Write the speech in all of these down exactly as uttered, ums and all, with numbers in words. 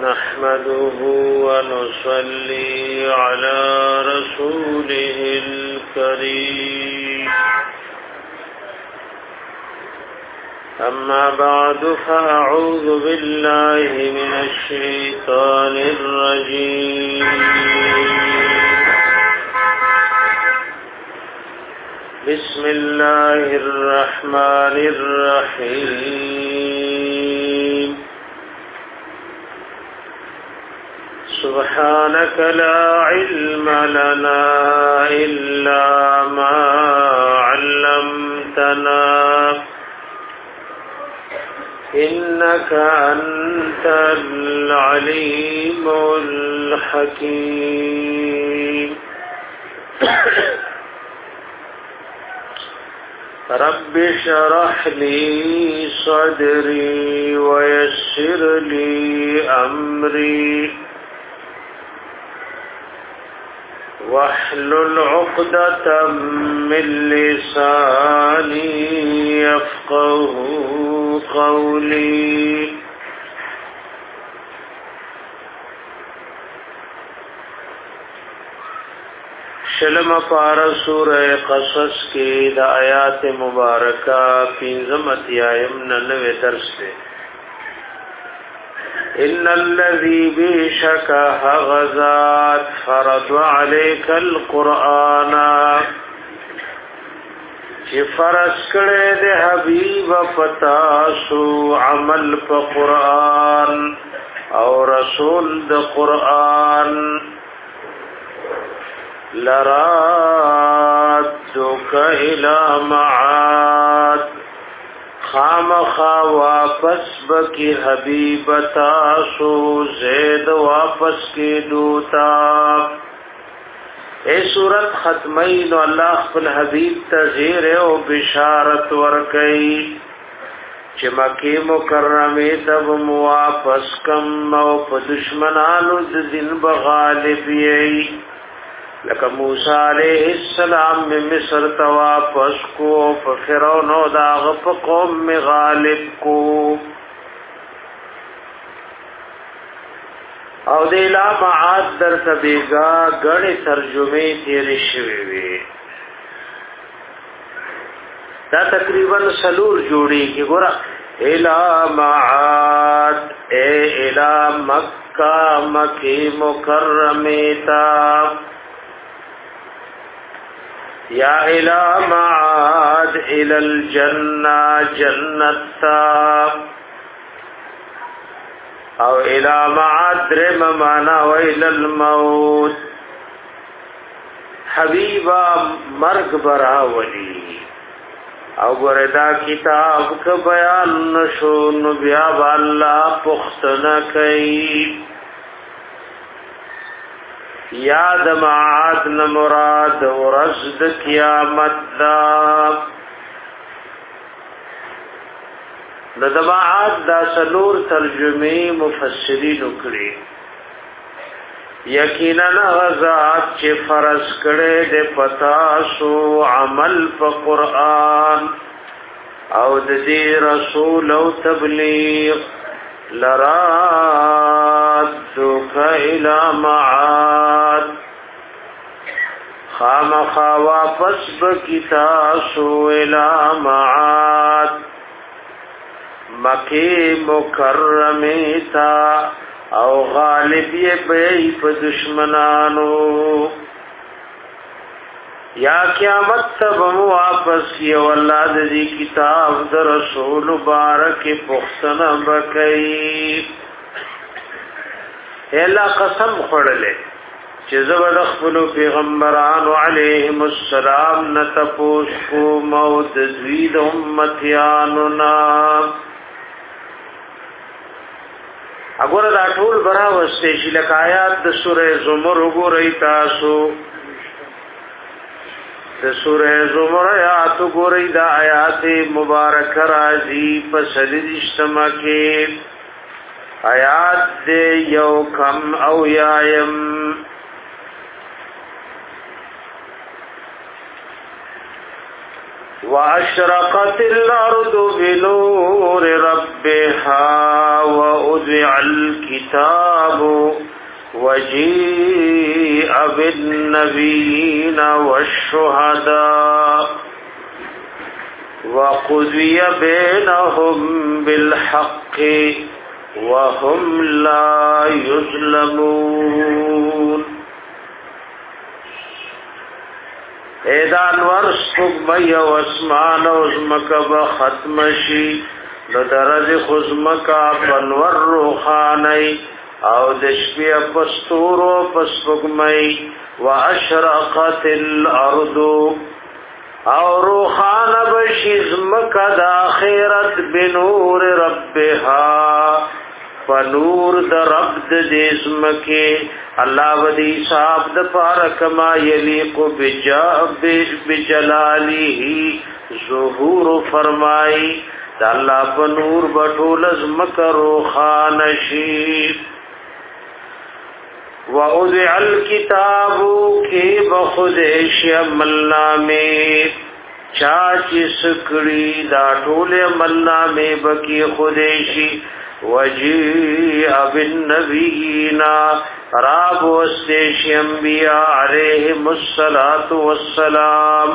نحمده ونصلي على رسوله الكريم أما بعد فأعوذ بالله من الشيطان الرجيم بسم الله الرحمن الرحيم سبحانك لا علم لنا إلا ما علمتنا إنك أنت العليم الحكيم رب اشرح لي صدري ويسر لي أمري واحلل عقدة من لساني يفقه قولي شلم پار سورہ قصص کی دا آیات مبارکہ پینزم اتیائم ننوے درس دے ان الذي بشك غزات فرض عليك القرآن چې فرض کړه دې حبيب پتاسو عمل په قرآن او رسول د قرآن لرادك الى معاد خامخا واپس بکی حبیب تاسو زید واپس کی دوتا اے سورت ختمین و اللہ خپل حبیب تزیر و بشارت ورکی چه مکی مکرمی تب مواپس کم و پا دشمنانو دن بغالب یئی لکه موسی علیہ السلام میں مصر تواپس کو فرعون او داغ په قوم میں غالب کو او دیلا معاد در تبیگا گڑی ترجمه تیری شوی وی دا تقریبا سلور جوڑی کی گورا الہ معاد اے الہ مکہ مکی مکرمیتا یا الى معاد الى الجنہ جنتا او الى معاد درم مانا و الى الموت حبیبا مرگ براولی او گردا کتاب کا بیان نشو نبیا باللہ پختن کئی یاد معاد نمراد ورزد قیامت دا د معاد دا سلور ترجمه مفسرین کړي یقینا غزات چې فرض کړي د پتا سو عمل په قران او د دې رسول او تبلیغ لرادك الى معاد خامخا واپس بکتاسو الى معاد مکی مکرمیتا او غالبی بی پا دشمنانو یا قیامت تب واپس یو اللہ دی کتاب در رسول بارک پختن بکی اللہ قسم خڑلے چه زبد اخبرو پیغمبران علیہم السلام نتپوش کو موت زوید امتیانونا اگوڑا دا ټول برا وستیشی لک آیات دا سورہ زمر اگو رئی تاسو دا سورہ زمر آیات اگو رئی دا آیات مبارک رازی پسلیدشتما کے آیات دے یو کم او یایم واشرقت الارض بنور ربها ووضع الكتاب وجيء بالنبيين والشهداء وقضي بينهم بالحق وهم لا يظلمون. ایدان ورس فقمی و اسمان و ازمکا ختم شی ندرز خزمکا پنور روخانی او دشپی پستور و پسفقمی و اشرقت الارض او روخان بشیزمکا دا خیرت بنور ربها فنور دا رب دا دیزمکی اللہ ودی صاحب دا پارکما یلیق بجلالی ظہور فرمائی دا اللہ پنور بطول ازمک روخانشی وَأُذِعَ الْكِتَابُ کی بخودش عملنامے چاچی سکڑی دا ٹول عملنامے بکی خودشی وَجِيءَ بِالنَّبِيِّينَ راب وستیش انبیاء علیہم الصلاة والسلام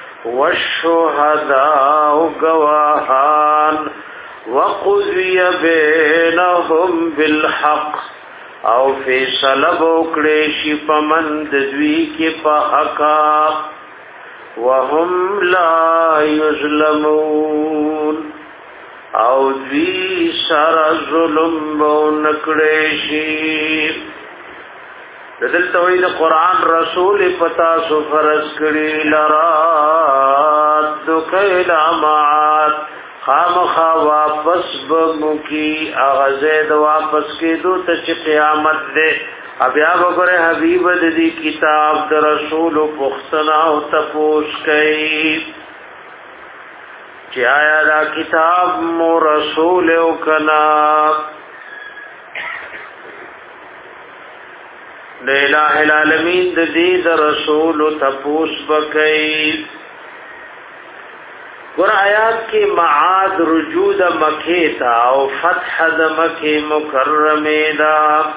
والشہداء گواہان وَقُضِيَ بَيْنَهُمْ بِالْحَقِّ او فیصله وکړي شي پمند دوی کې په حق وهم لا یظلمون او دوی سره ظلم ونکړي شي. بدل توحید قرآن رسول پتا سو فرض کړي لرات کیلا معات خامخا واپس بمکی اغزید واپس کی دو تچ قیامت دے ابیا بگر حبیب دی کتاب در رسول پختنا و تپوش کئی چی آیا دا کتاب مو رسول او کنا دے الہ العالمین دی در رسول تپوش بکئی. گر آیات کی معاد رجوع دا مکی تا او فتح دا مکی مکرمی دا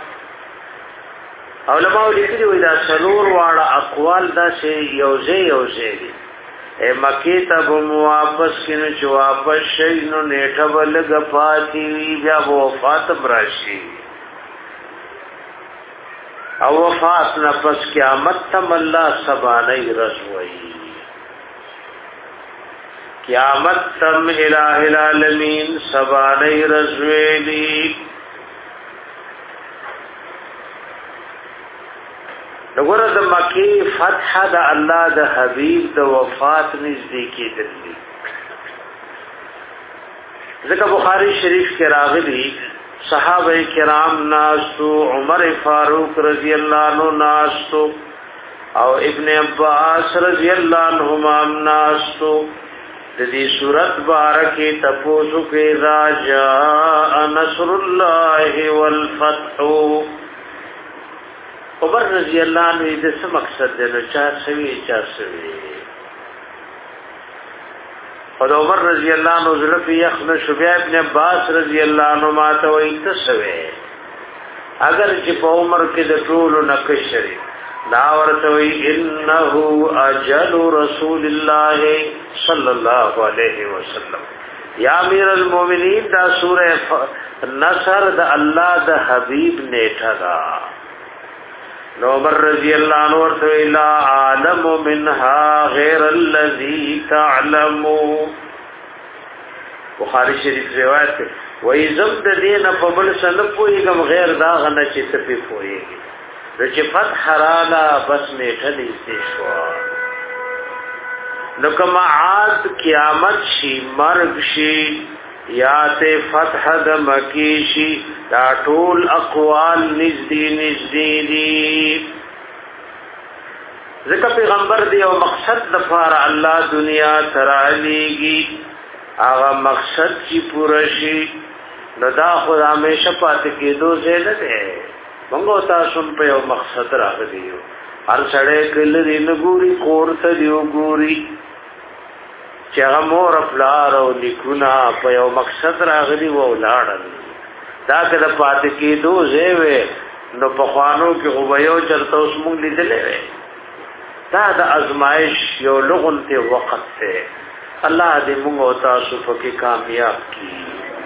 علماء لکلی وی دا سلور وارا اقوال دا سے یوزے یوزے دی اے مکی تا بم واپس کنو چو واپس شئینو نیٹھا بلگا پاتی وی بیا وفات براشی او وفات نفس قیامت تم اللہ سبانی رسوئی قیامت تم الہ العالمین سبانی رزویلی. نگورد مکی فتح دا اللہ دا حبیب دا وفات نزدیکی دلی ذکر بخاری شریف کے راغلی صحابہ کرام ناستو عمر فاروق رضی اللہ عنہ ناستو او ابن عباس رضی اللہ عنہما ناستو دی صورت بارکی تپوسو کے راجاء نصر اللہ والفتح. عمر رضی اللہ عنہ دس مقصد دینا چار سوی چار سوی اور عمر رضی اللہ عنہ ظلف یخن شبیع ابن عباس رضی اللہ عنہ ماتوئی تسوی اگر چپا عمر کے دطول نکشری داورتوی انہو اجل رسول اللہ صلی اللہ علیہ وسلم. یا امیر المومنین دا سورہ نصر دا اللہ دا حبیب نیٹھا دا نو عمر رضی اللہ عنہ ورتوی لا عالم منہا غیر اللذی تعلمو. بخاری شریف روایت ہے وی زمد دین پبل سنپوئی گم غیر داغنا چی تپی پوئی گی رچ فتح رالا بس نیٹھا دیستی شوا نو کما عاد قیامت شی مرگ شی یا تے فتح د مکی شی دا ټول اقوال نزدی نزدی دی ذکر پیغمبر دی او مقصد دفار اللہ دنیا ترالیگی آغا مقصد چی پورشی نو دا خود ہمیشہ پاتے کی دو زیدہ دے منگو تاسم پہ او مقصد راگ دیو ہر سڑے کل دی نگوری کورت دیو گوری چې هغه مور پلار او لیکونه په یو مقصد راغلي و ولاړل دا کله پاتې کېدو زوی نو په خوانو کې خو به یو چرته اوس مونږ لیدلې وې دا د ازمایش یو لغونته وخت ته الله دې موږ او تاسو په کې کامیاب کړي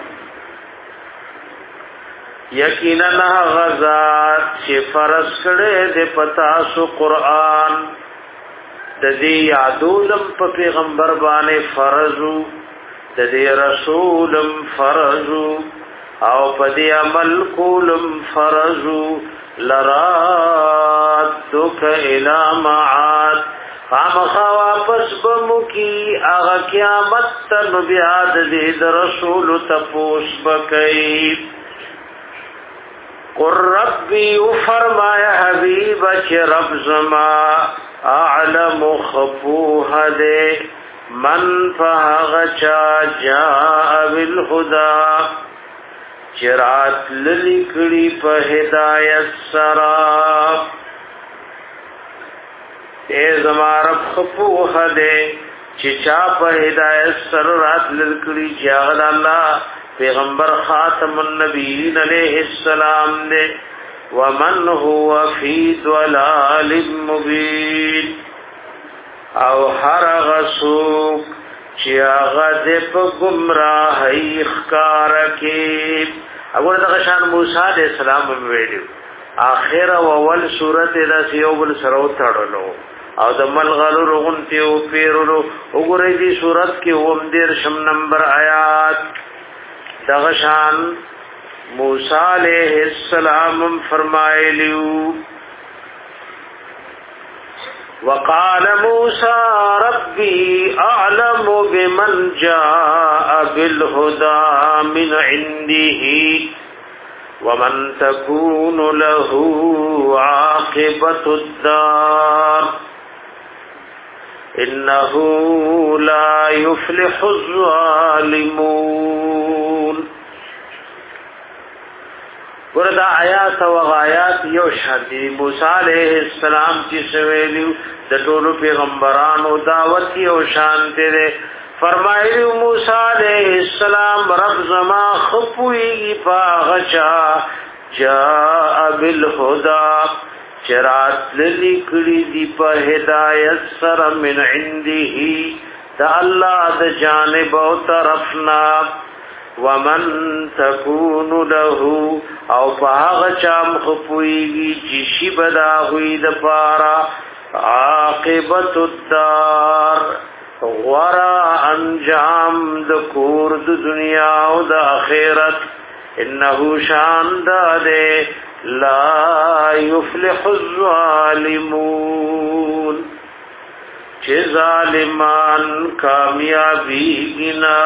یقینا غزا چې فرض کړي د پتا سو قران د دې یادولم په پیغمبر باندې فرضو د دې رسولم فرضو او په دې عمل کولم فرضو لراتک الی معاد خامخا واپس بمکی اغا قیامت تن بیاد دید رسول تپوس بکی قر ربی فرمایا حبیب چه رب زما اعلم خفوح دے من فاغچا جاء بالخدا چرات للکڑی پا ہدایت سراب اے زمارب خفوح دے چچا پا ہدایت سرات للکڑی جاغد اللہ پیغمبر خاتم النبیین علیہ السلام دے ومن هو فی ضلال مبین او هر غسوک چی آغا دے پا گمراہی اخکار کی اگر دغشان موسیٰ علیہ السلام ویلیو آخر و اول صورت دا سیوبل سرو تڑلو او د ملغلو رغنتی او پیرلو وګورئ دې صورت کې اوم دیر شم نمبر آیات دغشان موسی علیہ السلام فرمایلیو وقال موسی ربي اعلم بمن جاء بالهدى من عنده ومن تكون له عاقبة الدار انه لا يفلح الظالمون وردا آیات و غایات یو شادی موسی علیہ السلام چې سویلیو د ټولو پیغمبرانو دعوت یو شانته ده فرمایلی موسی علیہ السلام رب زما خفوی پاغچا جاء بالهدى چرات للیکڑی دی پا ہدایت سر من عنده دا اللہ دا جانب و طرفنا ومن تکون له او پاغ چام خپویگی چشی بدا ہوئی دا پارا عاقبت الدار غورا انجام دا کور دا دنیا و دا آخرت انہو شان دا دے لا يفلح الظالمون چه ظالمان کامیابی گنا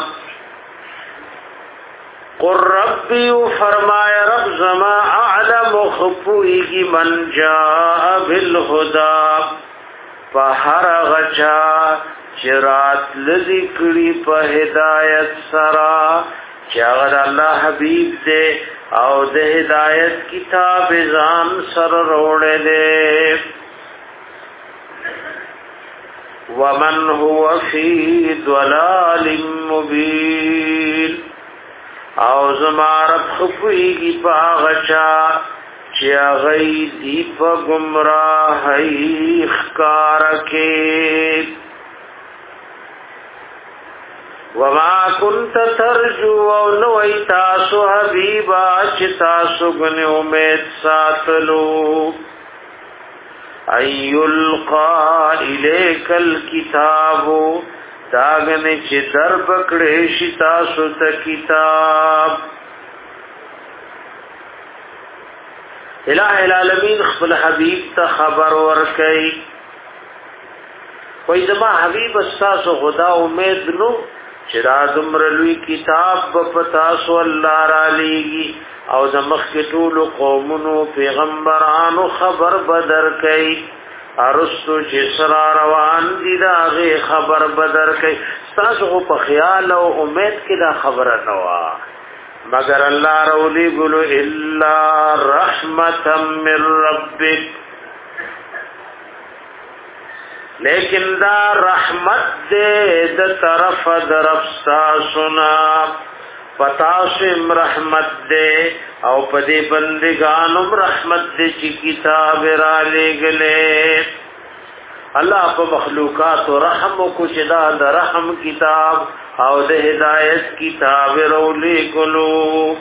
قر ربی فرمایا رب زما اعلم خفوئیگی من جاء بالهدى فہر غچا چرات لذکری پا ہدایت سرا چاگر اللہ حبیب دے او د ہدایت کتاب ځان سر روړې دې ومن هو فی ضلال مبین او زمارت خفویږي پاغچا چې غي دی په گمراهی ښکار کې وما كنت ترجو او نوئی تاسو حبیبا چی تاسو گنی امید ساتلو ایلقا الیک الکتابو داگنی چی در بکڑیشی تاسو تا کتاب الہ العالمین خبر حبیب تا خبر ورکی کوئی زمان حبیب استاسو خدا امید نو چرا دمرلوی کتاب بپتاسو اللہ را لیگی او دمخ کی طول قومنو پیغمبرانو خبر بدر کئی ارستو جسرا روان دی داغی خبر بدر کئی ستاسو خو پا خیال او امید کی دا خبر نوا مگر اللہ رولی گلو الا رحمتا من ربک لیکن دا رحمت دے دا طرف درفستا سنا پتاسم رحمت دے او پدی بندگانم رحمت دے چی کتاب را لے گلے اللہ پا مخلوقات و رحم کو چدا دا رحم کتاب او دا ہدایت کتاب رو لے گلو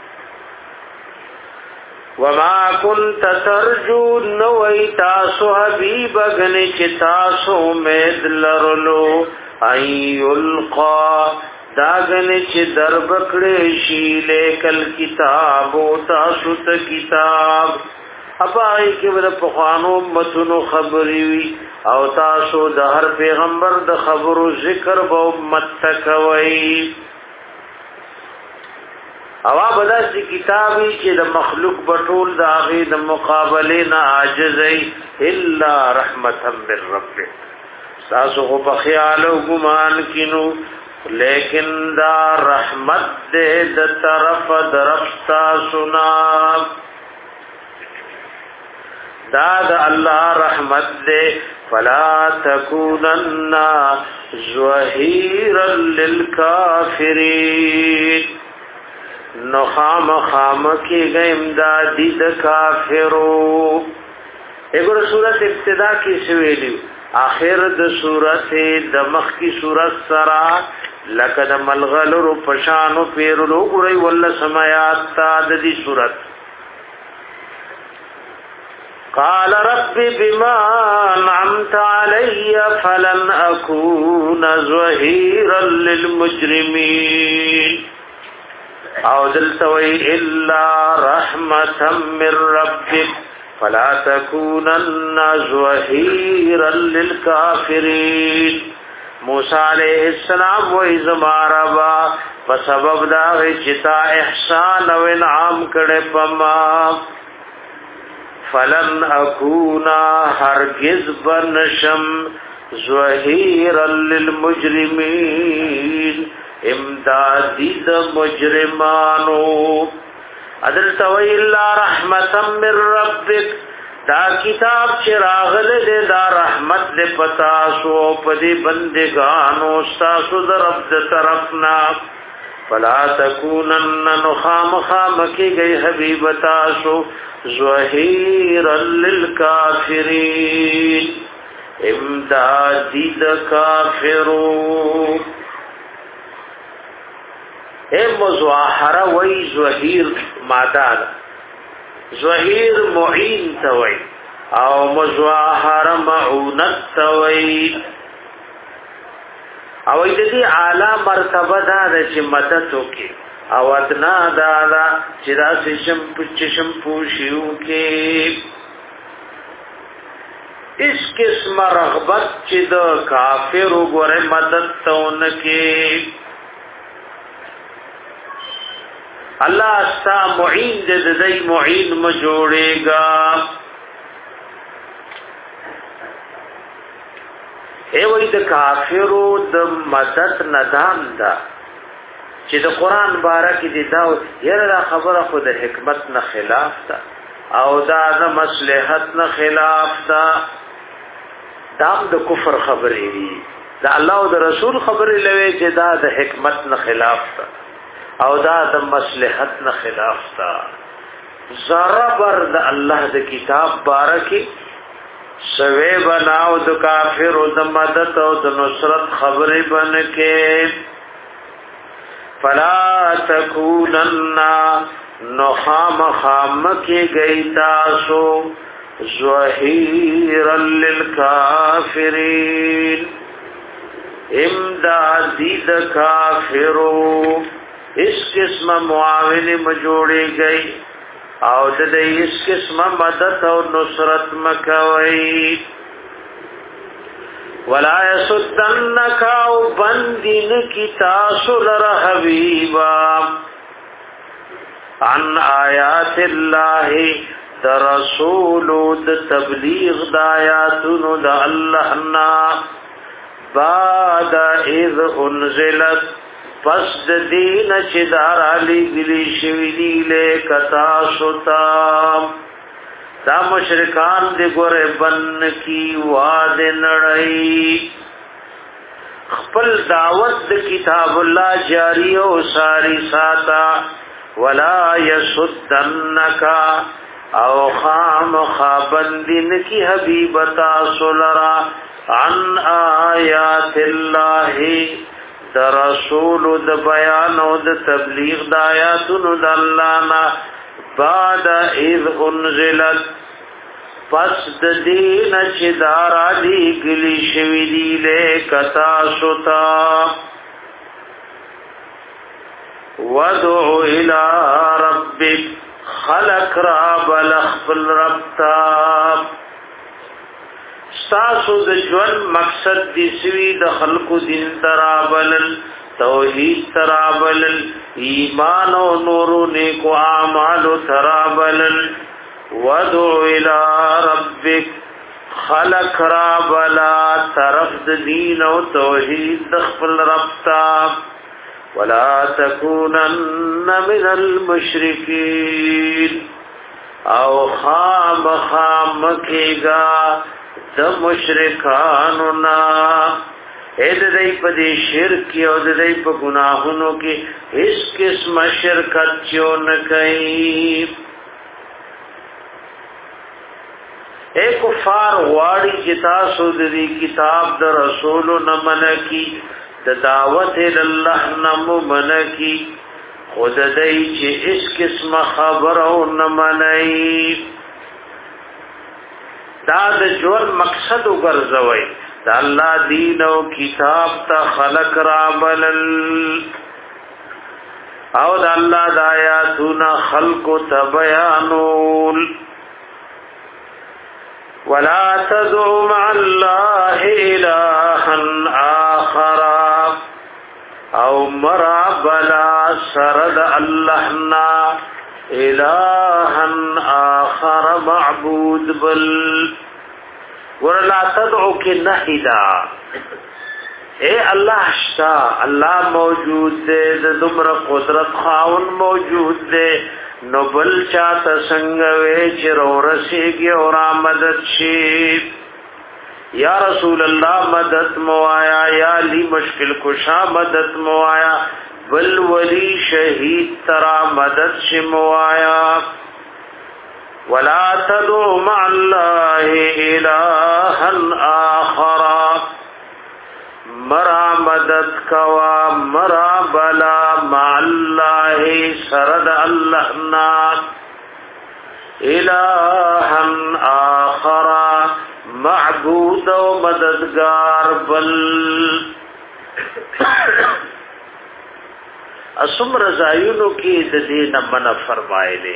وما كنت ترجو نوئی تاسو حبیب اگنی چی تاسو امید لرلو این یلقا داگنی چی در بکڑی شیلے کل کتابو تاسو تا کتاب اب آئی که بدا پخوانو امتونو خبری وی او تاسو دا هر پیغمبر دا خبرو ذکر با امت تکوئی اوا بدا سی کتابی چې د مخلوق بطول دا غي د مقابله نه عاجزي الا رحمتا من رب تاسو په خیال او ګمان کینو لیکن دا رحمت دې د طرف درفتا سنا دا د الله رحمت دې فلا تکونن ظهيرا للكافرين نو خام خام کی گئی امدادی د کافرو اگر صورت ابتدا کی سویلی آخر د صورت د مخ کی صورت سرا لقد ملغلر پشانو پیرلو گرئی والله سمایات تا د دی صورت قال رب بما انعمت علی فلن اکون ظهیرا للمجرمین او دلتوی الا رحمتا من ربک فلا تکونن ظهیرا للکافرین موسی علیہ السلام و ازماربا فسبب دا چتا احسان و انعام کڑے پما فلن اکونا ہرگز بنشم ظهیرا للمجرمین امدادی د مجرمانو ادل توی الا رحمتا من ربک دا کتاب چراغل دے دا رحمت دے پتاسو پدی بندگانو استاسو در رب طرفنا فلا تکونن نخام خام کی گئی حبیب تاسو ظهیرا للکافرین امدادی د کافرو اے مزواحرہ وی ظهیر مادہ ظهیر معین توی او مزواحرہ معونت توی او ایدی اعلی مرتبه دا دا چی مدتو کی او ادنا دا دا چی دا سشم پچشم پوشیو کی اس قسم رغبت چی دا کافر گوری مدد تونکی اللہ استا معین دے دے معین مجوڑے گا اے وی د کافرو د مدد ندان دا چې د قران بارک دي دا یره خبره خو د حکمت نه خلاف دا او دا د مصلحت نه خلاف دا دام د کفر خبرې دي دا الله او د رسول خبرې لوي چې دا د حکمت نه خلاف دا او دا د مصلحت نه خلاف تا ذره بر د الله د کتاب بارکی سوی بناو د کافر او د مدد او د نصرت خبرې بنکه فلا تکونن نخام خام کی گئی تاسو ظهیرا للکافرین امدادی د کافرو اس قسم معاون مجوڑی گئی او د اس قسم مدد او نصرت مکوئی ولا يسدنك او بندن کی تاسل حبیبا عن آیات اللہ د رسول د تبلیغ د آیاتونو د الله نا بعد اذ انزلت پس د دین چې دار علی گلی شوی دی له کتا سوتا دا مشرکان دی ګوره بن کی واد نړۍ خپل دعوت د کتاب الله جاری او ساری ساتا ولا يسدنک او خام خابندن کی حبیبتا سولرا عن آیات الله د رسول د بیان او د تبلیغ د آیاتونو د الله نه بعد اذ انزلت پس د دین چې دارا دی گلی شوی دی لے کتا ستا ودعو الى ربک خلق را بلخبل ربتا ستاسو د ژوند مقصد دی سوی د خلقو دین ترابلل توحید ترابلل ایمان و نور و نیک و اعمال ترابلل ودعو الى ربک خلق رابلا طرف د دین و توحید دخل ربتا ولا تکونن من المشرکین او خام خام کیگا د مشرکانونا اې د دې په دې شرک او د دې په ګناهونو کې هیڅ قسم شرکت چو نه کوي. اے کفار غواړي چې تاسو د دې کتاب د رسول نه منکی د دعوت الله نه منکی خود دې چې هیڅ قسم خبرو نه منئ دا د ژوند مقصد وګرځوي دا الله دین او کتاب ته خلق را بلل او دا الله د آیاتنا خلق ته بیانول ولا تدعو مع الله إلها آخر او مرا بلا سرد اللہنا الها آخر معبود بل ورلا تدعو کی نحیدا اے اللہ شتا اللہ موجود دے دمر قدرت خاون موجود دے نو بل چاہتا سنگوے چرو رسیگی اور آمدد شیب یا رسول اللہ مدد موایا یا لی مشکل کشا مدد موایا بل ولی شہید ترا مدد شموایا ولا تدعو مع اللہ الہا آخر مرا مدد کوا مرا بلا مع اللہ سرد اللہنا الہا آخر معبود و مددگار بل اسم رضایونو کی ددین من فرمائلے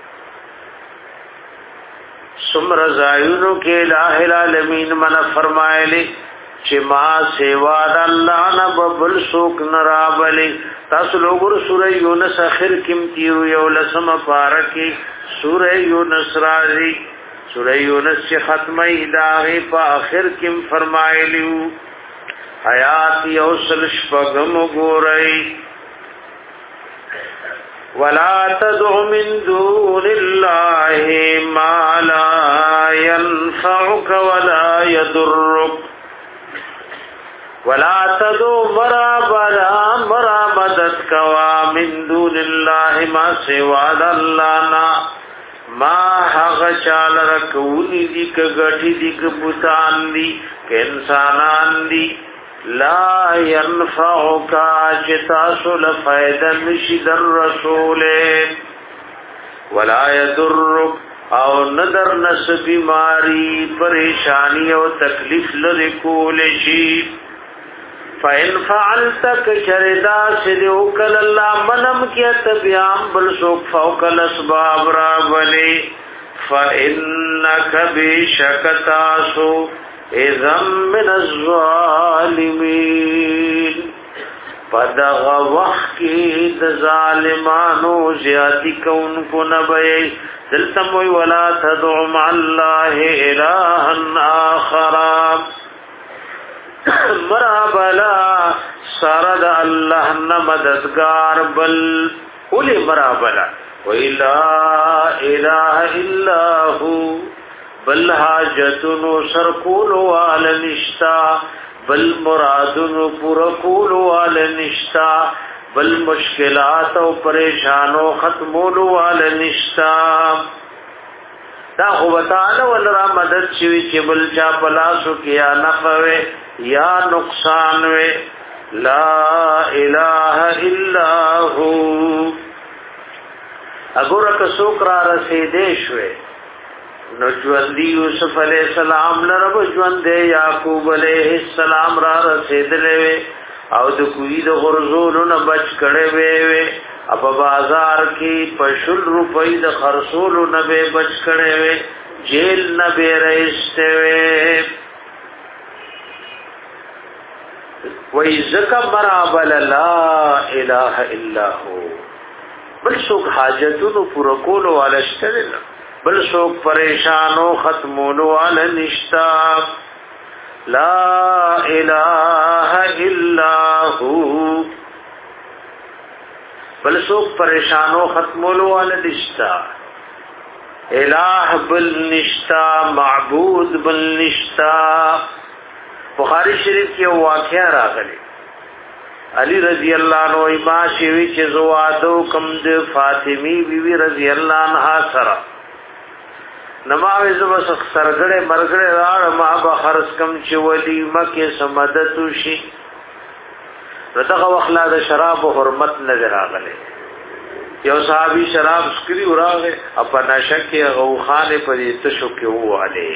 سم رضایونو کی الہ العالمین من فرمائلے چه ما سیوا د الله نه ببل سوک نرابلی تاسو لوګور سورہ یونس اخر کم تیرو یو لسم پارکی سورہ یونس راځي سورہ یونس چې ختمه داغه په اخر کم فرمایلیو حیات یو سلش پغم ګورئ ولا تدع من دون الله ما لا ينفعك ولا يضرك ولا تدو مرابلا مرابدت کوا من دون الله ما سوا دلانا ما حق چال رکونی دی که گٹی دی که بوتان دی که انسانان دی لا ينفعوکا چتاسو لفائدن شدر رسول ولا يدرک او ندر نس بیماری پریشانی او تکلیف لرکول شیب فَإِنْ فَعَلْتَكَ شَرِدَا سِدِوْكَ لَلَّا مَنَمْ كِيَتَ بِيَامْ بَلْسُوْكْ فَوْكَ الْأَسْبَابِ رَابَلِ فَإِنَّكَ بِشَكَتَاسُ اِذَمْ مِنَ الظَّالِمِينَ پدغ وقت کی د ظالمانو زیادی کون کو نبئی دلتموی ولا تدعو مع اللہ الہا آخرا مرابلا سارد اللہ نمددگار بل اولی مرابلا وَإِلَّا إِلَهَ إِلَّا هُوَ بل حاجتونو سرکولو وال نشتا بل مرادونو پورکولو وال نشتا بل مشکلات او پریشانو ختمولو وال نشتا دا خو تعالی ول را مدد شوی چې بل چا پلاسو کیا نفوه یا نقصان وے لا الہ الا هو اگر کسوک را رسیدے شوے نو ژوندۍ یوسف علیہ السلام لرب ژوندې یعقوب علیہ السلام را رسیدلې او د کوی د غرزولو نه بچ کړي وې په بازار کې پښل روپۍ د خرصولو نه به بچ کړي وې جیل نه به رئیسته وې وې زکه برابر لا اله الا هو بل څوک حاجتونو پوره کولو ولشتل بل څوک پریشانو ختمولو ول نشتا لا اله الا هو بل څوک پریشانو ختمولو ول نشتا الہ بل نشتا معبود بل نشتا بخاری شریف کې واقعا راغلی علی رضی اللہ عنہ ما شوی چې زوادو کم د فاطمی بیوی رضی اللہ عنها سره نماوی زبا سرگڑے مرگڑے راڑ ما با خرس کم چی ولی مکی سمدتو شی ردغ وخلا دا شراب و حرمت نظر آگلے یو صحابی شراب سکری اراغے اپا نشک غوخان پا دیتشو کی او آلے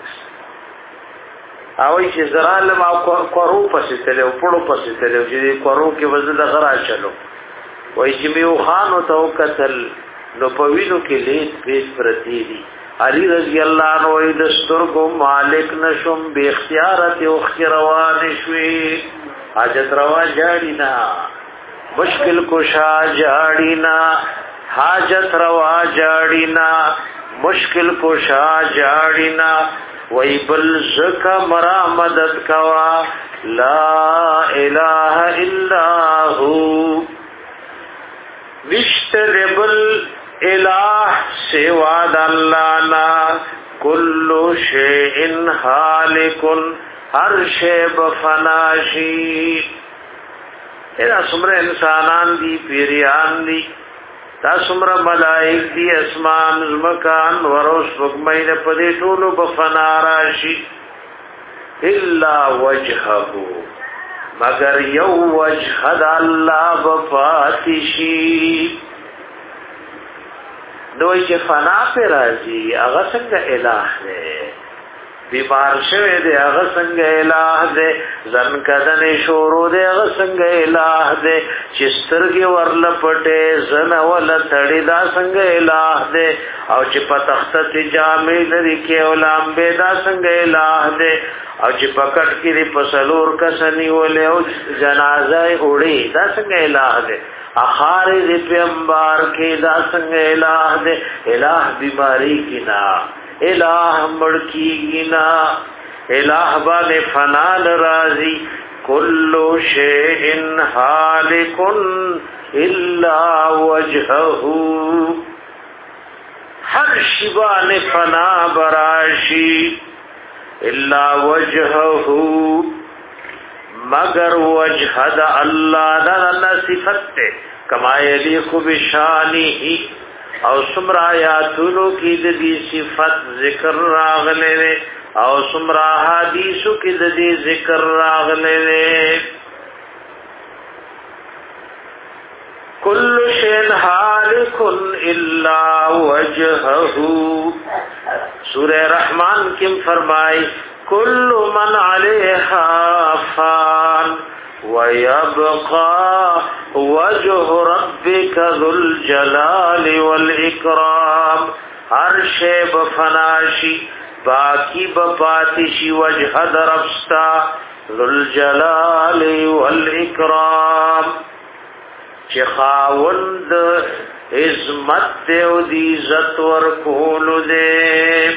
آوی چی زرالم آو کورو پسی تلیو پڑو پسی تلیو چی دی کورو کی وزد غرا چلو وی چی میو خانو تاو قتل نو پوینو کی لیت پیت پرتی دی علی رضی اللہ عنہ وی دسترگو مالک نشم بے اختیارت اخی روان شوی حاجت روا جاڑینا مشکل کشا جاڑینا حاجت روا جاڑینا مشکل کشا جاڑینا وی بل زکا مرا مدد کوا لا الہ الا ہو نشتر بل الہ سوا د الله نا کل شیء هالک هر شی بفناشی ادا سمره انسانان دی پیریان دی دا سمره ملائک دی اسمان زمکان وروس بگمین پدی ټولو بفنا راشی الا وجهه مگر یو وجه د الله بفاتشی دوی چې فنا پر راځي هغه څنګه الہ دی بیمار شوی دی هغه څنګه الہ دی ځن کدن شورو دی هغه څنګه الہ دی چې سترګې ورل پټه زن ول تړي دا څنګه الہ دی او چې پتخت ته جامې لري کې علماء به دا څنګه الہ دی او چې پکټ کې په سلور کسنی ولې او جنازه وړي دا څنګه الہ دی اخار دی پیمبار کی دا سنگ الہ دے الہ بیماری کی نا الہ مڑکی کی نا الہ بان فنان رازی کلو شیئن حالکن الا وجہہو ہر شبان فنا براشی الا وجہہو مگر وجہ دا اللہ دا صفت تے کما یلیق بشانی او سمرا آیاتونو کی دی صفت ذکر راغلے او سمرا حدیثو کی دی ذکر راغلے کل شین حالک الا وجہہو سورہ رحمان کم فرمائی کل من علیہا فان وَيَبْقَى وَجْهُ رَبِّكَ ذُو الْجَلَالِ وَالْإِكْرَامِ ہر شے بفناشی باقی بپاتشی وجہ درفستا ذو الجلال والإکرام چی خاوند عظمت دے و دی عزت ورکول دے.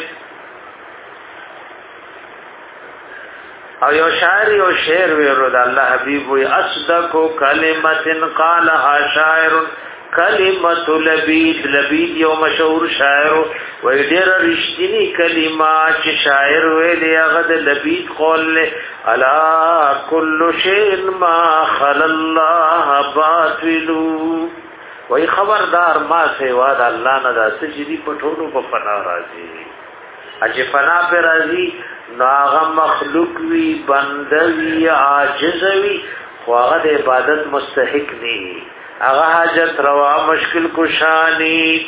او یو شاعر یو شعر ویلو د الله حبیب وی اصدق کلمت قالها شاعر کلمت لبید لبید یو مشهور شاعر وی دیر رشتینی کلمات چه شاعر وی دیا غد لبید قول الا کل شین ما خل اللہ باطلو وی خبردار ما سیوا دا اللہ ندا سجدی پٹھونو پا فنا رازی اچه فنا پی رازی ناغا مخلوق وی بندوی عاجزوی خواغد عبادت مستحق نی اغا حاجت روا مشکل کشانی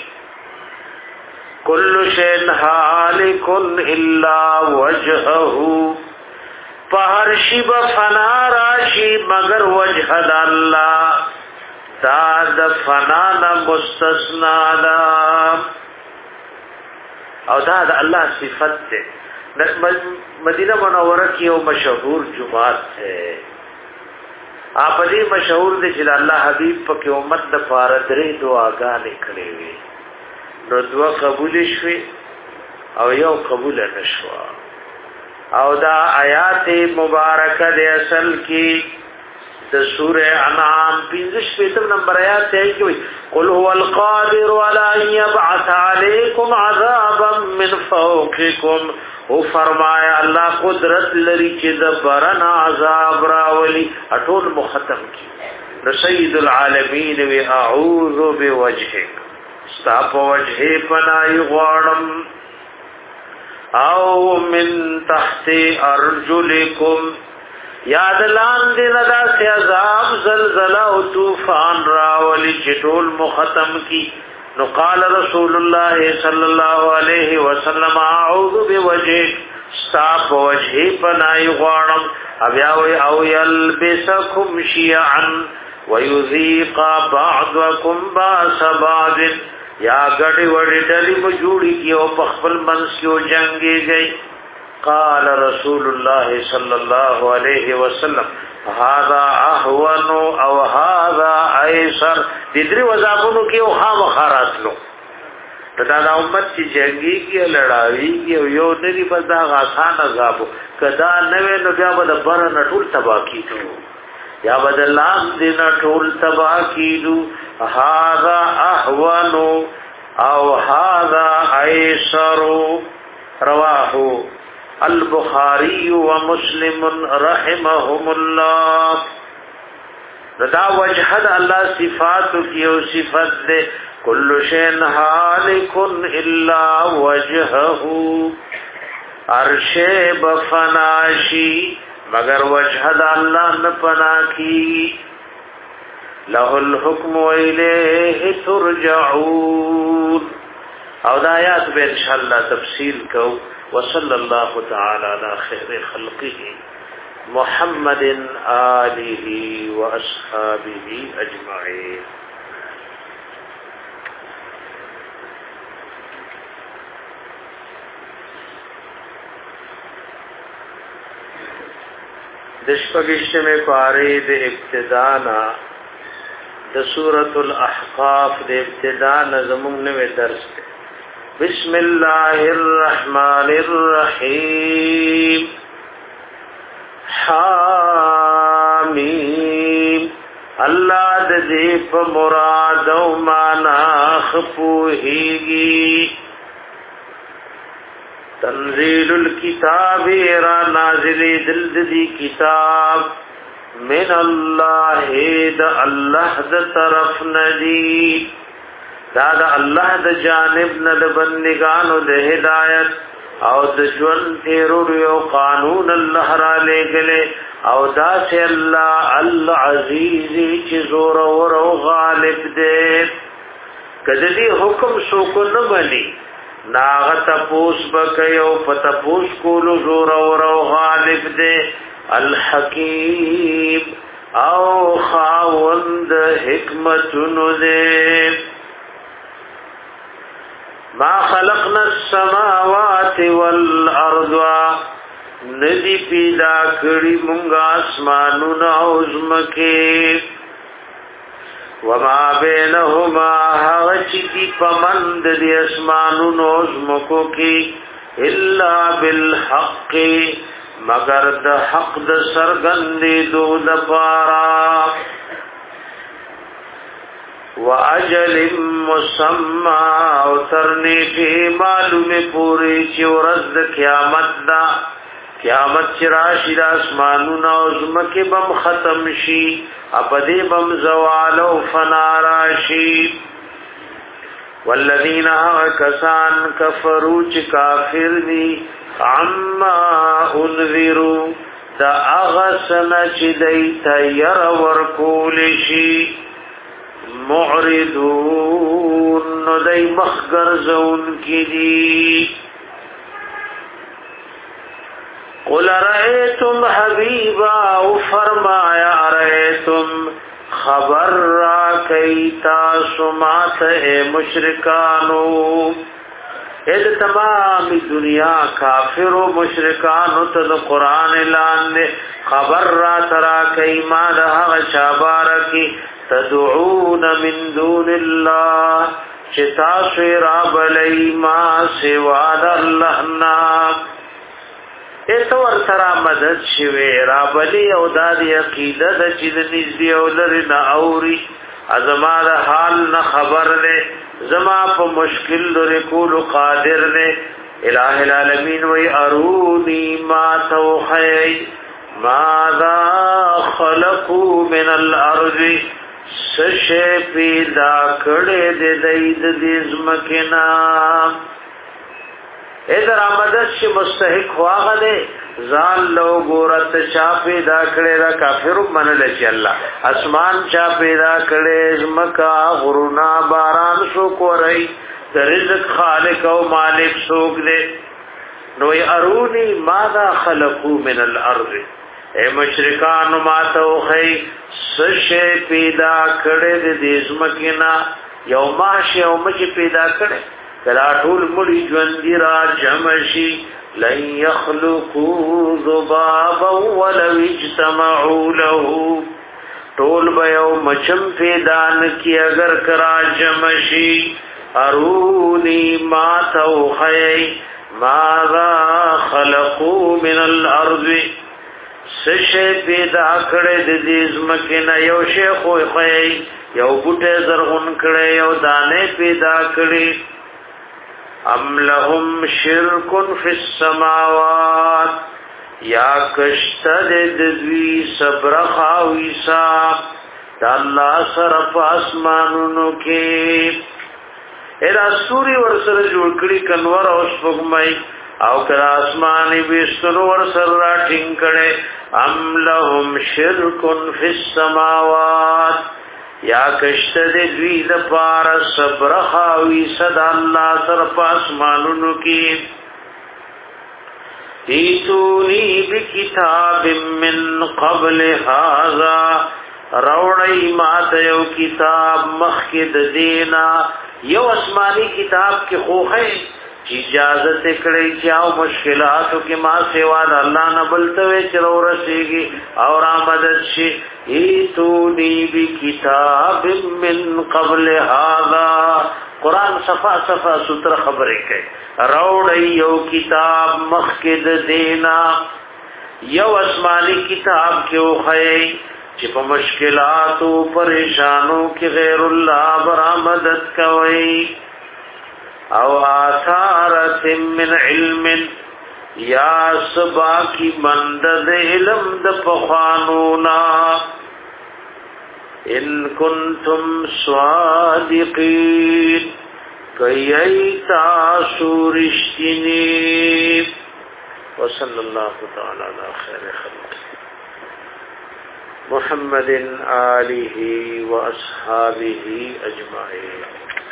کل شین حالکن الا وجہہو پہر شب فنا راشی مگر وجہ دا اللہ دا دا فنانا مستثنا دا او دا دا اللہ صفت تے مدینہ منورہ کی او مشہور جماعت ہے آپ دې مشهور دي چې الله حبيب پکې امت د پاره درې دعاګانې کړې وي نو دعا قبول شوه او یو قبول نشوه او دا آیات مبارکه د اصل کې د سوره انعام پنځه نمبر آیات ته کوي قل هو القادر على ان يبعث عليكم عذابا من فوقكم او فرمایا الله قدرت لري چې د برنا عذاب راولي اټول مختم کی سید العالمین و اعوذ بوجهک استاپ وجه پنای غوانم او من تحت ارجلکم یاد لان دی ندا سے عذاب زلزلہ و طوفان راولی چې ټول مختم کی نو قال رسول الله صلی الله علیه وسلم اعوذ بوجهک استاپ وجه پنای غوانم بیا وی او یلبسکم شیعا ویذیق بعضکم باس بعض یا گڑی وڑی ڈلی مجوڑی کی او پخبل منسیو جنگی گئی قال رسول الله صلی الله علیه وسلم هذا اهون او هذا ايسر ددری وزابونو کې او خام خاراتلو دا د امت چې جنگي کې لړاوي کې یو نری په دا غاسان عذاب کدا نوې نو بیا به بر نه ټول تبا کیدو یا بدل لاس دین ټول تبا کیدو هذا اهون او هذا ايسر رواه البخاری و مسلم رحمهم الله دا وجحد اللہ صفات کی او صفت دے کل شین حالک الا وجہہو عرش بفناشی مگر وجحد اللہ نپنا کی لہ الحکم و الیہ ترجعون او دا آیات بے انشاءاللہ تفصیل کو وصلی اللہ تعالی علی خیر خلقه محمد آلہ و اصحابہ اجمعین. دشپگشتم پارے دے ابتدانا د سورۃ الاحقاف دے ابتدانا زمون نوے درس دے. بسم اللہ الرحمن الرحیم حامیم اللہ دې په مراد او معنا خپوهیږي تنزيل الكتاب را نازل دل دې کتاب من الله د الله د طرف ندی دا د الله د جانب نه د بندگانو د هدایت او د ژوند تیرو یو قانون الله را لګلې او دا چې الله العزیز چې زور او غالب دی کله دې حکم سو کو نه بني ناغت پوس بکيو فتپوس کولو زور او غالب دی الحکیم او خاوند حکمت نو دی. ما خلقنا السماوات والارض ندی پیدا کړی مونږه اسمانونه او زمکه وما بینهما هغه چې دی پمند دی اسمانونو او زمکو کې الا بالحق مگر د حق د سرګندې دو د پارا واجل مسمى او ترنیټه معلومه پوری چې ورځ د قیامت دا قیامت چې راشي د اسمانونو او زمکه بم ختم شي ابدی بم زوال او فنا راشي والذین کسان کفروا چې کافر دي عما انذروا دا اغسن چې دای تیر ورکول شي معرضون نو دای مخگر زون کی دی قل رأیتم حبیبا او فرمایا رأیتم خبر را کئیتا سمات اے مشرکانو اید تمام دنیا کافر و مشرکانو تد قرآن اعلان خبر را ترا کئی ما دہا شابارکی تدعون من دون الله چتاس راب لئی ما سواد اللہ نام ایتو ورسرا مدد شوی راب لی او دادی عقیدہ دا چید نزدی او لرن اوری ازما دا حال نا خبر لے زما پا مشکل در کول قادر لے الہ العالمین وی ارونی ما توخی ماذا خلقو من الارض سشه پیدا کړه دې دید دې زمکنا اذر آمدد شي مستحق واغه دې ځان لو ګورت چا پیدا کړه را کافر منل شي الله اسمان چا پیدا کړه زمکا غرونا باران شو کوي رزق خالق او مالک سوق دې نو ارونی ماذا خلقو من الارض اے مشرکان ماتو خی سشه پیدا کړه د دې زمکینا یو ماشه او مچ پیدا کړه کلا ټول مړي ژوند را جمشي لن يخلقوا ذبابا ولو اجتمعوا له ټول به یو مچم پیدا نکي اگر کرا جمشي اروني ماتو خی ماذا خلقوا من الارض سشه پیدا کړه د دې زمکه یو شیخ خوې یو بوټه زرغون کړه یو دانه پیدا کړي ام لهم شرک فی السماوات یا کشتد د دوی صبر خاویسا د الله سره پاسمانونو کې اې رسوري ورسره جوړ کړي کنور او سپګمای او کر آسمانی بیستنو ورسر را ٹھنگ کڑے ام لهم شرک فی السماوات یا کشتد دوی دپار صبر خاوی صدا اللہ سر پاسمانونو کی ایتونی بکتاب من قبل هذا روڑی مات یو کتاب مخید دینا یو اسمانی کتاب کی خوخی اجازت کړی چې او مشکلاتو کې ما سیوا د الله نه بلته چرو رسیږي او آمدد شي ایتونی بکتاب من قبل هذا قرآن صفا صفا ستر خبرې کوي راوړی یو کتاب مخکې د دینا یو آسمانی کتاب کې وخی چې په مشکلاتو پریشانو کې غیر الله برآمدد کوي او آثارت من علم یا سبا کی مندد علم د پخوانونا ان کنتم صادقین کئی تاسو رشتینی وصلی اللہ تعالی علی خیر خلق محمد آلہ و اصحابہ اجمعین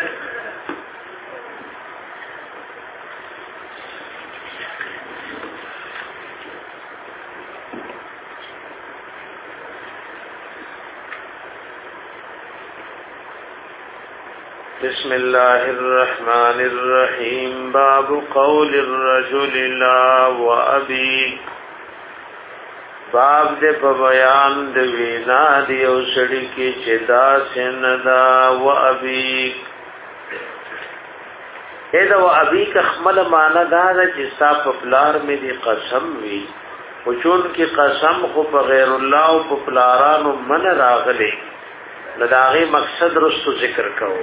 بسم الله الرحمن الرحيم باب قول الرجل لا وابي باب دې په بیان د وینا دی او سړي کې چې دا سندا وابي اې دا وابي کخمل معنا دا چې صاحب پلار مې دی قسم وی او چون کې قسم خو په غیر الله او په پلارانو من راغلي لداغي مقصد رستو ذکر کوو.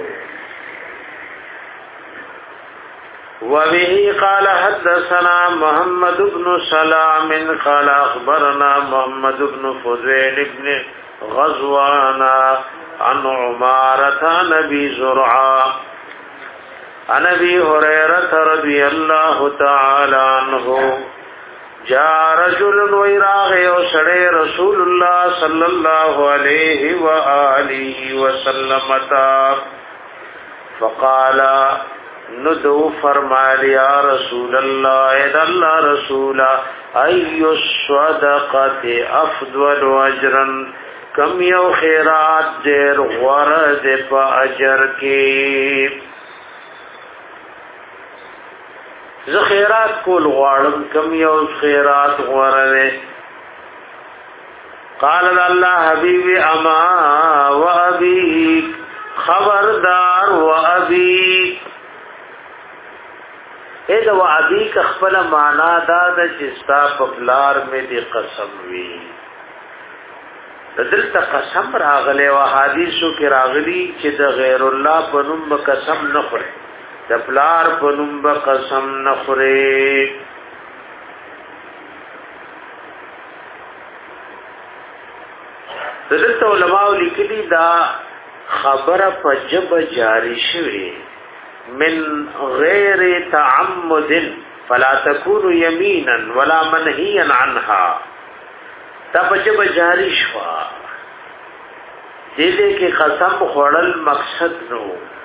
وبه قال حدثنا محمد بن سلام قال اخبرنا محمد بن فضيل بن غزوان عن عمارة نبي زرعا عن ابي هريرة رضي الله تعالى عنه جاء رجل ويراغ وسړی رسول الله صلى الله عليه واله وسلم تا فقال ندو فرمایا یا رسول الله اذا الله رسولا اي الصدقه افضل اجرا کم یو خیرات دیر غرض په اجر کې زه خیرات کول غواړم کم یو خیرات غوړه. قال الله حبيبي اما وابي خبردار وابي اذا وابي خپل معنا دا د چستا پپلار می دي قسم وی دلته قسم راغله او حدیثو کې راغلي چې د غیر الله په نوم قسم نه خوري د پلار په نوم قسم نه خوري. دلته علماء لیکلي دا خبره په جب جاری شوی من غیر تعمد فلا تكون يمينا ولا منهيا عنها دا په جب جاری شوا دې دې کې قسم خوړل مقصد نو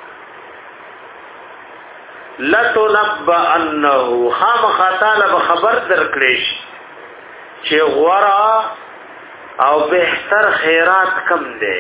لتنبأ انه خام خطاله خبر درکړې چې غورا او بهتر خیرات کم دے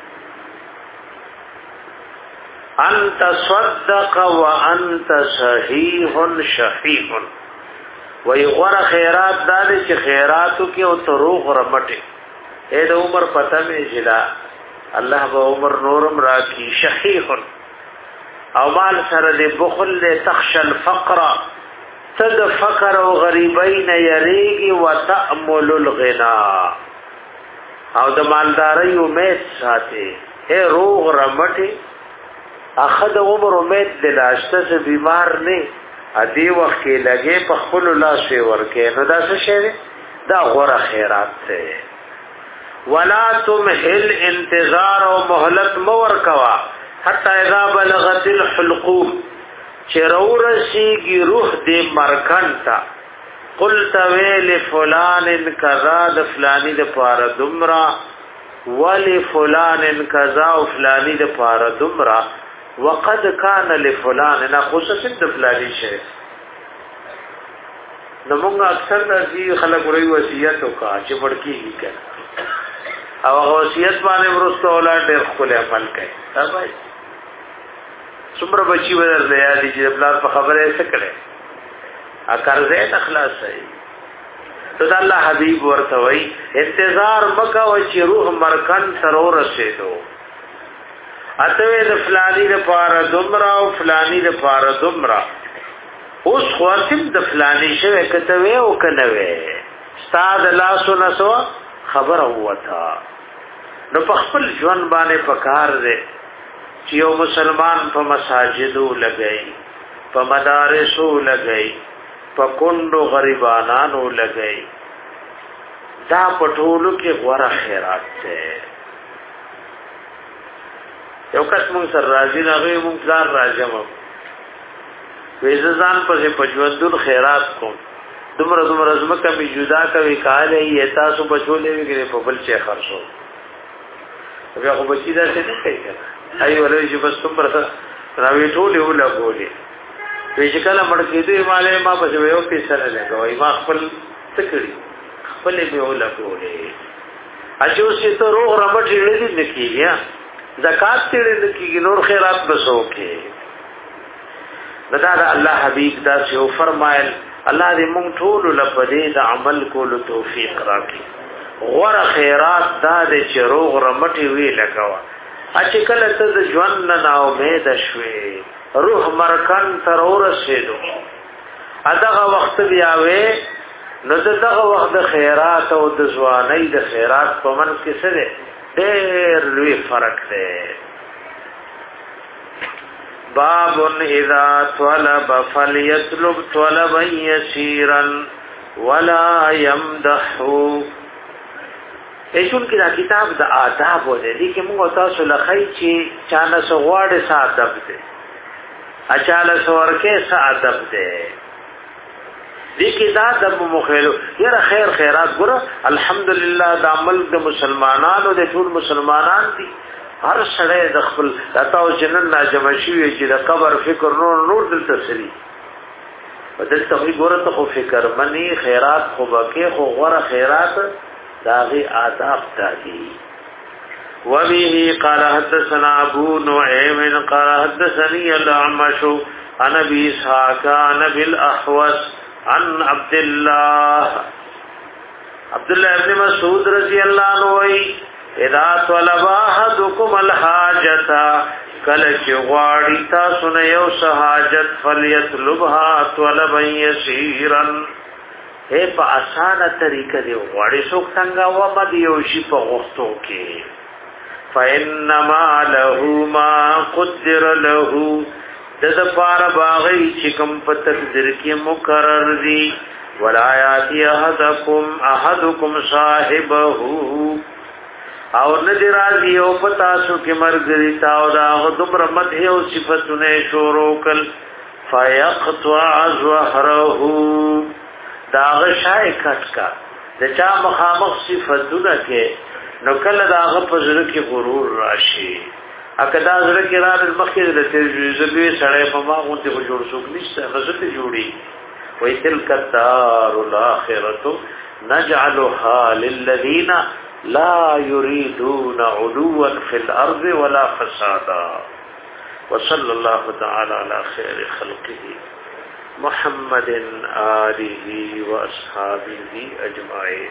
انت صدق وانت صحیح شحیح وی غور خیرات داده چه خیراتو کی او تروغ رمٹے اے دا عمر پتہ میں جلا اللہ با عمر نورم راکی شحیح او مال سر دے بخل دے تخش الفقر تد فقر و غریبین یریگی و تأمل الغنا او د مالداري امید ساتي اے روغ رمټي اخد عمر امید دلاشته سے بیمار نه ادي وخت کې لګي په خپل لاس ورکه نو دا څه شی دا غوړه خیرات ته ولا تمهل انتظار او مهلت مور کوا حتا اذا بلغت الحلقوم چرورسیږي روح دې مرکانتا قلت ویل فلان کذا د فلانی د پار دمرا ولی فلان کذا و فلانی د پار دمرا وقد کان لفلان نا خصوصا د فلانی شه نمونږ اکثر نزي خلک وړي وصیت وکا چې ورکی کړه او وصیت باندې ورسته اولاد ډېر خپل عمل کوي تابای څومره بچي ورته یادي چې بلار په خبره یې سکړي اکرزه اخلاص ہے تو الله حبیب ورته وی انتظار مکا او چې روح مرکن سرور رسیدو اته د فلانی د پار دمرا او فلانی د پار دمرا اوس خاصم د فلانی شوه کته وی او کنه وی استاد الله سن سو خبر هوتا نو په خپل ژوند باندې پکار دے چې یو مسلمان په مساجدو لګئی په مدارسو لګئی پکوندو غریبانانو لګئی دا پټولو کې غوړه خیرات ده. یو کس مونږ سره راځي هغه مونږ ځار راځم وېزان په پجوندل خیرات کوم دومره دومره زمکه می جدا کوي کاله یې تاسو بچولې ویګره په بل څه خرڅو بیا خو بچی دا څه نه کوي اي ولې چې بس تم پر راوي ټولې ولا بولې ویچ کله مړ کېدو مالې ما په یو پیسه نه لګوي ما خپل تکړی خپل به ولا کولې اجو سي ته روغ رمټ لري نکیږي زکات تیرې نکیږي نور خیرات بسو کې دا الله حبيب دا څو فرمایل الله دې مونږ ټول لپاره د عمل کولو توفیق راکړي غور خیرات دا دې چې روغ رمټ وی لګوا اچ کله ته د ژوند نه امید شوي روح مرکان تر ورسېدو اداغه وخت بیا وې نو دغه وخت د خیرات او د ځوانۍ د خیرات په من کې سره ډېر لوی فرق دی. باب اذا طلب فليطلب طلبا يسيرا ولا يمدحه. ایشون کې دا کتاب د آداب و دی کې موږ تاسو لخی چې چانه سغواړې سا ادب دی اچاله سورکه سا ادب دی دې کې دا د مخېلو یره خیر خیرات ګره الحمدلله د عمل د مسلمانانو د ټول مسلمانان دي هر سړی د خپل تاسو جنن لا جمع شي چې د قبر فکر نور نور دلته سری ودلته وی ګوره ته خو فکر منی خیرات خو بکې خو غره خیرات داغي آداب تادي. وبه قال حدثنا ابو نعيم قال حدثني الاعمش عن ابي اسحاق عن ابي الاحوص عن عبد الله عبد الله ابن مسعود رضي الله عنه اذا طلب احدكم الحاجه کل چغواړی تاسو نه یو حاجت فليطلبها طلبا يسيرا اے په اسانه طریقه دی غواړي څوک څنګه و مد یو شي په غوښتو کې فانما له ما قدر له د د پار باغی چې کوم په تقدیر کې مقرر دي ولایات احدکم احدکم صاحبه او ندی راضی او پتا سو کې مرګري تا او دا دومره مده او صفاتونه شروع کل فیقطع ظهره داغ شای کټکا د چا مخامخ صفاتونه کې نو کله داغه په زړه کې غرور راشي اګه دا زړه کې راځي مخکې د تجربه سره په ما غونډه په جوړ شو نشته غزت جوړي وای تلک الدار الاخرته نجعلها للذین لا يريدون علوا في الارض ولا فسادا وصلى الله تعالى على خير خلقه محمد آله واصحابه اجمعين.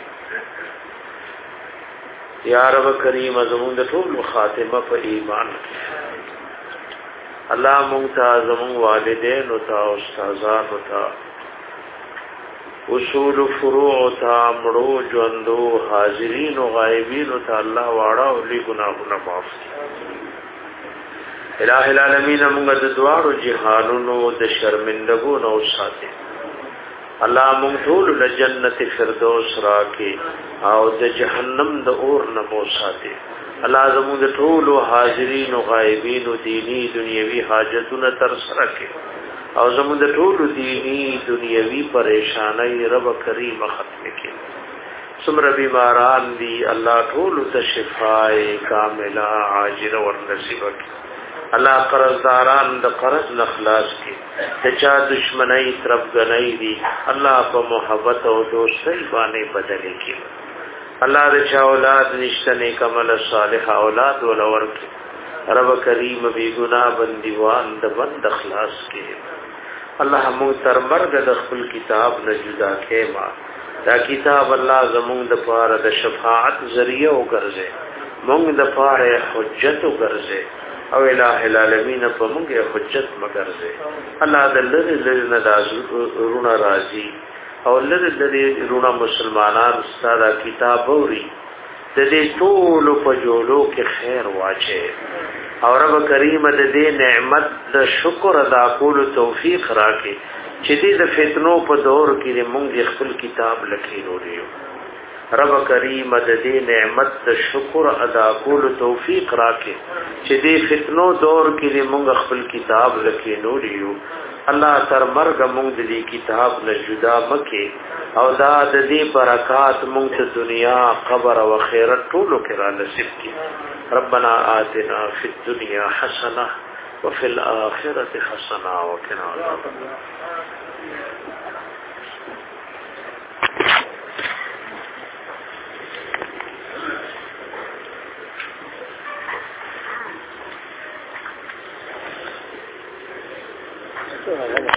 یا رب کریم زمون د ټول خاتمه په ایمان الله مونږ ته زمون والدین او تا استادان او تا اصول فروع او تا مړو ژوندو حاضرین او غایبین او تا الله واړه او لې ګناهونه معاف الہ العالمین موږ د دوارو جهانونو د شرمندګو نو ساتي الله موږ ټول د جنت فردوس راکې او د جهنم د اور نه مو ساتي الله زموږ ټول حاضرین او غایبین او دینی دنیوي حاجتونه تر سره کې او زموږ ټول دینی دنیوي پریشانای رب کریم ختم کې سمره بیماران دي الله ټول ته شفای کامله عاجل او نصیب کې الله قرضداران د قرض نخلاص کی ته چا دشمنی طرف غنی دی الله په محبت او دوستۍ باندې بدل کی الله د چا اولاد نشته نیک عمل صالح اولاد ولور کی رب کریم بی گناہ بندیوان د بند اخلاص کی الله مو تر مرګ د خپل کتاب نه جدا کېما دا کتاب الله زموږ د پاره د شفاعت ذریعہ وګرځي موږ د پاره حجت وګرځي او الہ العالمین په موږ حجت مګرځي الله د لری لری نه دازونه راضي او لری لری رونه مسلمانان ستاره کتاب اوري د دې ټول په جوړو کې خیر واچي او رب کریم د دې نعمت د شکر ادا کولو توفیق راکړي چې دې د فتنو په دور کې موږ خپل کتاب لکې وروړو رب کریم د دې نعمت د شکر ادا کولو توفیق راکړي چې دې فتنو دور کې موږ خپل کتاب لکې وروړو الله تر مرګ موږ دې کتاب له جدا مکه او دا د دې برکات موږ ته دنیا قبر او آخرت ټولو کې را نصیب کړي ربنا آتنا في الدنيا حسنة وفي الآخرة حسنة وقنا عذاب النار.